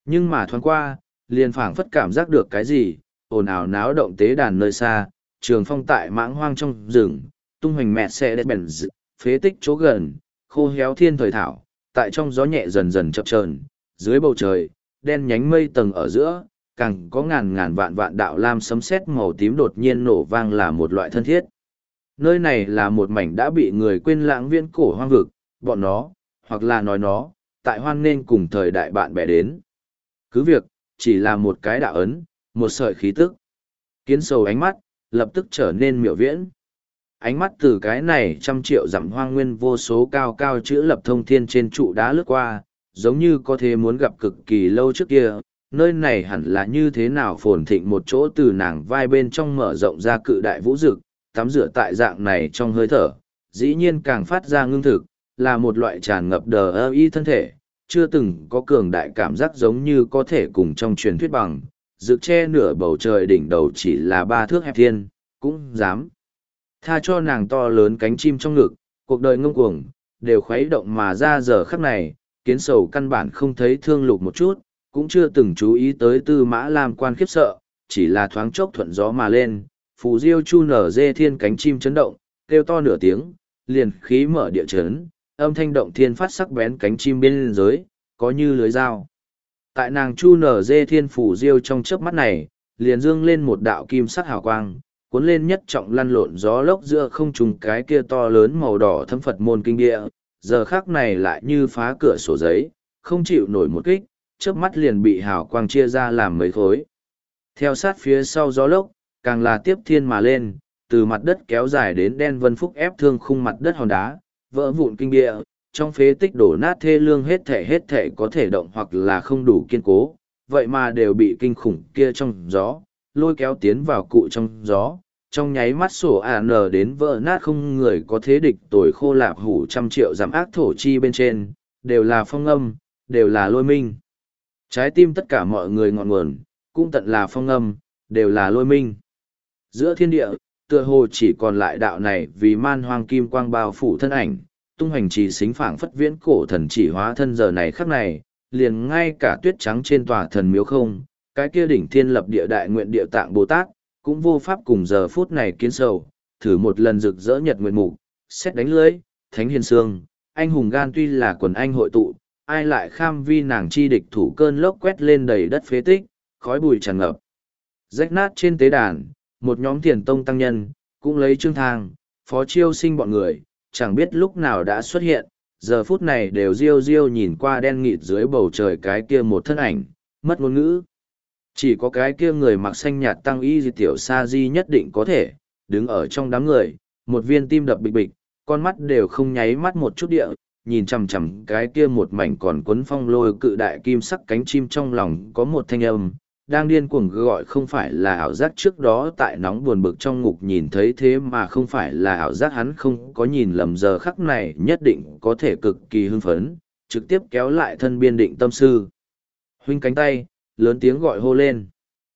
Nhưng mà thoáng qua, liền phảng phất cảm giác được cái gì, ồn ào náo động tế đàn nơi xa, trường phong tại mãng hoang trong rừng, tung hoành mẹ xe đẹp bèn d... phế tích chỗ gần, khô héo thiên thời thảo, tại trong gió nhẹ dần dần chập chờn, dưới bầu trời, đen nhánh mây tầng ở giữa, càng có ngàn ngàn vạn vạn đạo lam sấm sét màu tím đột nhiên nổ vang là một loại thân thiết. Nơi này là một mảnh đã bị người quên lãng viễn cổ hoang vực, bọn nó, hoặc là nói nó, tại hoang nên cùng thời đại bạn bè đến. Cứ việc, chỉ là một cái đạo ấn, một sợi khí tức. Kiến sầu ánh mắt, lập tức trở nên miểu viễn. Ánh mắt từ cái này trăm triệu dặm hoang nguyên vô số cao cao chữ lập thông thiên trên trụ đá lướt qua, giống như có thể muốn gặp cực kỳ lâu trước kia, nơi này hẳn là như thế nào phồn thịnh một chỗ từ nàng vai bên trong mở rộng ra cự đại vũ dực, tắm rửa tại dạng này trong hơi thở, dĩ nhiên càng phát ra ngưng thực, là một loại tràn ngập đờ ơ y thân thể, chưa từng có cường đại cảm giác giống như có thể cùng trong truyền thuyết bằng, rực che nửa bầu trời đỉnh đầu chỉ là ba thước hẹp thiên, cũng dám. Tha cho nàng to lớn cánh chim trong ngực, cuộc đời ngông cuồng, đều khuấy động mà ra giờ khắc này, kiến sầu căn bản không thấy thương lục một chút, cũng chưa từng chú ý tới tư mã lam quan khiếp sợ, chỉ là thoáng chốc thuận gió mà lên, phù diêu chu nở dê thiên cánh chim chấn động, kêu to nửa tiếng, liền khí mở địa chấn, âm thanh động thiên phát sắc bén cánh chim bên dưới, có như lưới dao. Tại nàng chu nở dê thiên phù diêu trong chớp mắt này, liền dương lên một đạo kim sắc hào quang, cuốn lên nhất trọng lăn lộn gió lốc giữa không trùng cái kia to lớn màu đỏ thâm Phật môn kinh địa, giờ khác này lại như phá cửa sổ giấy, không chịu nổi một kích, chớp mắt liền bị hào quang chia ra làm mấy khối. Theo sát phía sau gió lốc, càng là tiếp thiên mà lên, từ mặt đất kéo dài đến đen vân phúc ép thương khung mặt đất hòn đá, vỡ vụn kinh địa, trong phế tích đổ nát thê lương hết thể hết thể có thể động hoặc là không đủ kiên cố, vậy mà đều bị kinh khủng kia trong gió, lôi kéo tiến vào cụ trong gió, trong nháy mắt sổ ả nở đến vỡ nát không người có thế địch tồi khô lạp hủ trăm triệu giảm ác thổ chi bên trên, đều là phong âm, đều là lôi minh. Trái tim tất cả mọi người ngọn nguồn, cũng tận là phong âm, đều là lôi minh. Giữa thiên địa, tựa hồ chỉ còn lại đạo này vì man hoang kim quang bao phủ thân ảnh, tung hành trì xính phảng phất viễn cổ thần chỉ hóa thân giờ này khắc này, liền ngay cả tuyết trắng trên tòa thần miếu không, cái kia đỉnh thiên lập địa đại nguyện địa tạng Bồ Tát, cũng vô pháp cùng giờ phút này kiến sầu, thử một lần rực rỡ nhật nguyện mục, xét đánh lưới, thánh hiền sương, anh hùng gan tuy là quần anh hội tụ, ai lại kham vi nàng chi địch thủ cơn lốc quét lên đầy đất phế tích, khói bụi tràn ngập. Rách nát trên tế đàn, một nhóm thiền tông tăng nhân, cũng lấy trương thang, phó chiêu sinh bọn người, chẳng biết lúc nào đã xuất hiện, giờ phút này đều riêu riêu nhìn qua đen nghịt dưới bầu trời cái kia một thân ảnh, mất ngôn ngữ. Chỉ có cái kia người mặc xanh nhạt tăng y di tiểu sa di nhất định có thể, đứng ở trong đám người, một viên tim đập bịch bịch, con mắt đều không nháy mắt một chút địa, nhìn chằm chằm cái kia một mảnh còn cuốn phong lôi cự đại kim sắc cánh chim trong lòng có một thanh âm, đang điên cuồng gọi không phải là ảo giác trước đó tại nóng buồn bực trong ngục nhìn thấy thế mà không phải là ảo giác hắn không có nhìn lầm giờ khắc này nhất định có thể cực kỳ hưng phấn, trực tiếp kéo lại thân biên định tâm sư. Huynh cánh tay, lớn tiếng gọi hô lên.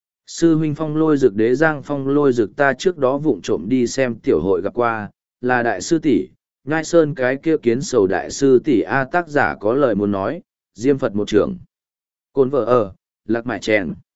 Sư huynh phong lôi dực đế giang phong lôi dực ta trước đó vụng trộm đi xem tiểu hội gặp qua, là đại sư tỷ Nhai Sơn cái kia kiến sầu đại sư tỷ A tác giả có lời muốn nói, Diêm Phật một trưởng. Côn vợ ở, lạc mại chèn.